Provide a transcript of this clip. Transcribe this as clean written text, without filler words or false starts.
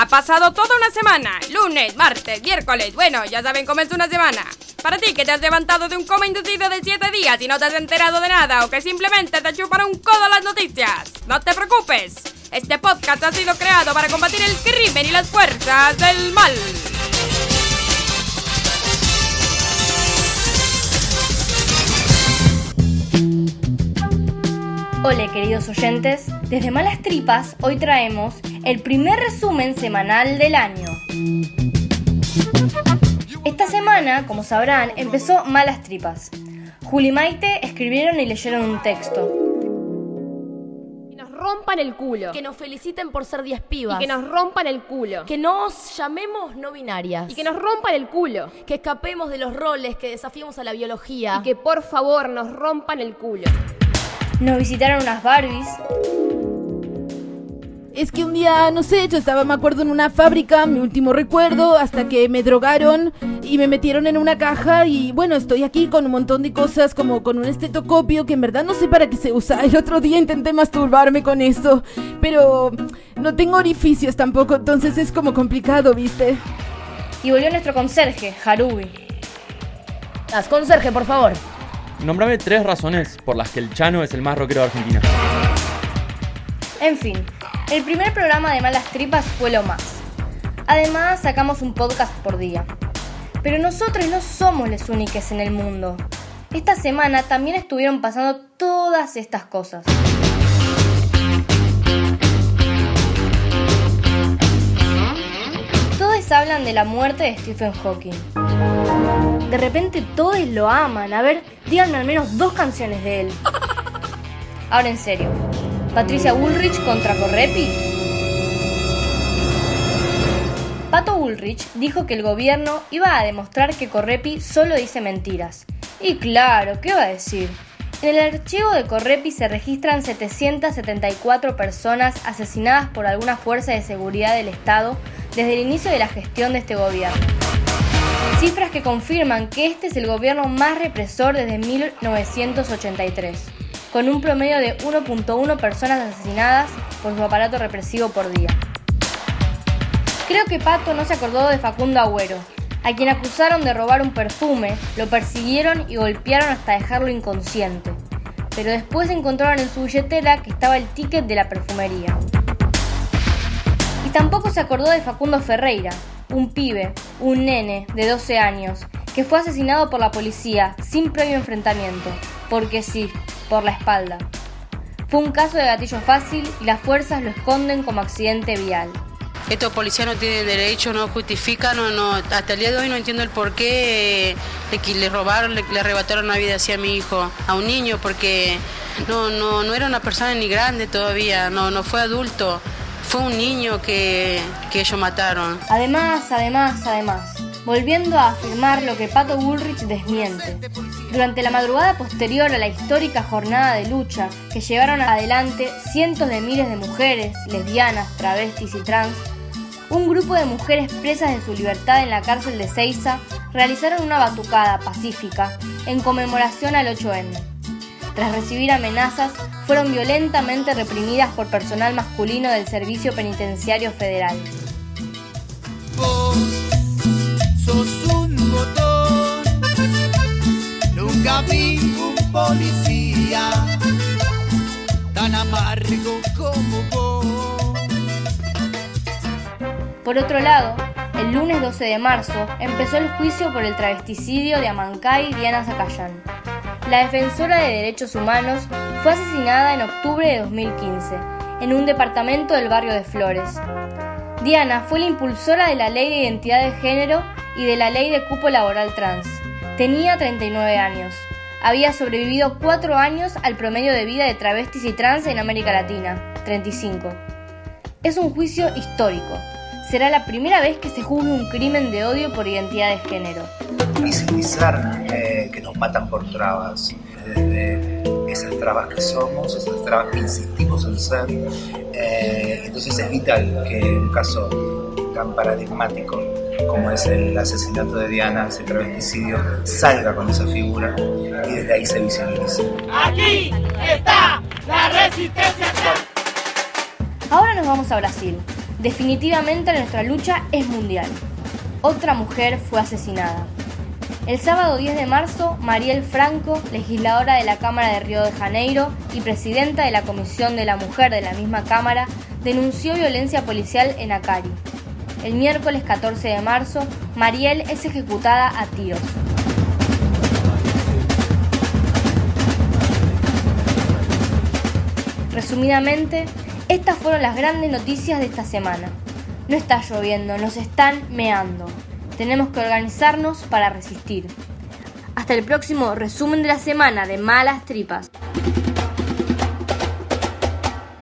Ha pasado toda una semana, lunes, martes, miércoles, bueno, ya saben cómo es una semana. Para ti que te has levantado de un coma inducido de 7 días y no te has enterado de nada o que simplemente te chupan un codo las noticias, no te preocupes. Este podcast ha sido creado para combatir el crimen y las fuerzas del mal. Hola queridos oyentes, desde Malas Tripas hoy traemos el primer resumen semanal del año. Esta semana, como sabrán, empezó Malas Tripas. Juli y Maite escribieron y leyeron un texto. Que nos rompan el culo. Que nos feliciten por ser 10 pibas. Y que nos rompan el culo. Que nos llamemos no binarias. Y que nos rompan el culo. Que escapemos de los roles, que desafiemos a la biología. Y que por favor nos rompan el culo. Nos visitaron unas Barbies. Es que un día, no sé, yo estaba, me acuerdo, en una fábrica, mi último recuerdo, hasta que me drogaron y me metieron en una caja y bueno, estoy aquí con un montón de cosas, como con un estetoscopio que en verdad no sé para qué se usa. El otro día intenté masturbarme con eso, pero no tengo orificios tampoco, entonces es como complicado, ¿viste? Y volvió nuestro conserje, Harubi. Conserje, por favor. Nómbrame 3 razones por las que el Chano es el más rockero de Argentina. En fin, el primer programa de Malas Tripas fue lo más. Además, sacamos un podcast por día. Pero nosotros no somos los únicos en el mundo. Esta semana también estuvieron pasando todas estas cosas. Todos hablan de la muerte de Stephen Hawking. De repente todos lo aman. A ver, díganme al menos 2 canciones de él. Ahora en serio, Patricia Bullrich contra Correpi. Pato Bullrich dijo que el gobierno iba a demostrar que Correpi solo dice mentiras. Y claro, ¿qué va a decir? En el archivo de Correpi se registran 774 personas asesinadas por alguna fuerza de seguridad del Estado desde el inicio de la gestión de este gobierno. Cifras que confirman que este es el gobierno más represor desde 1983, con un promedio de 1.1 personas asesinadas por su aparato represivo por día. Creo que Pato no se acordó de Facundo Agüero, a quien acusaron de robar un perfume, lo persiguieron y golpearon hasta dejarlo inconsciente, pero después encontraron en su billetera que estaba el ticket de la perfumería. Y tampoco se acordó de Facundo Ferreira, un pibe, un nene de 12 años, que fue asesinado por la policía sin previo enfrentamiento, porque sí, por la espalda. Fue un caso de gatillo fácil y las fuerzas lo esconden como accidente vial. Estos policías no tienen derecho, no justifican, no, hasta el día de hoy no entiendo el porqué de que le robaron, le arrebataron la vida así a mi hijo, a un niño, porque no era una persona ni grande todavía, no fue adulto. Fue un niño que ellos mataron. Además, volviendo a afirmar lo que Pato Bullrich desmiente. Durante la madrugada posterior a la histórica jornada de lucha que llevaron adelante cientos de miles de mujeres, lesbianas, travestis y trans, un grupo de mujeres presas de su libertad en la cárcel de Seiza realizaron una batucada pacífica en conmemoración al 8M. Tras recibir amenazas, fueron violentamente reprimidas por personal masculino del Servicio Penitenciario Federal. Vos sos un botón, nunca vi un policía tan amargo como vos. Por otro lado, el lunes 12 de marzo empezó el juicio por el travesticidio de Amancay Diana Zacayán. La defensora de derechos humanos fue asesinada en octubre de 2015, en un departamento del barrio de Flores. Diana fue la impulsora de la Ley de Identidad de Género y de la Ley de Cupo Laboral Trans. Tenía 39 años. Había sobrevivido 4 años al promedio de vida de travestis y trans en América Latina, 35. Es un juicio histórico. Será la primera vez que se juzgue un crimen de odio por identidad de género. Visibilizar que nos matan por trabas, desde esas trabas que somos, esas trabas que insistimos en ser. Entonces es vital que un caso tan paradigmático como es el asesinato de Diana, ese travesticidio, salga con esa figura y desde ahí se visibilice. Aquí está la resistencia. Ahora nos vamos a Brasil. Definitivamente nuestra lucha es mundial. Otra mujer fue asesinada. El sábado 10 de marzo, Marielle Franco, legisladora de la Cámara de Río de Janeiro y presidenta de la Comisión de la Mujer de la misma Cámara, denunció violencia policial en Acari. El miércoles 14 de marzo, Marielle es ejecutada a tiros. Resumidamente, estas fueron las grandes noticias de esta semana. No está lloviendo, nos están meando. Tenemos que organizarnos para resistir. Hasta el próximo resumen de la semana de Malas Tripas.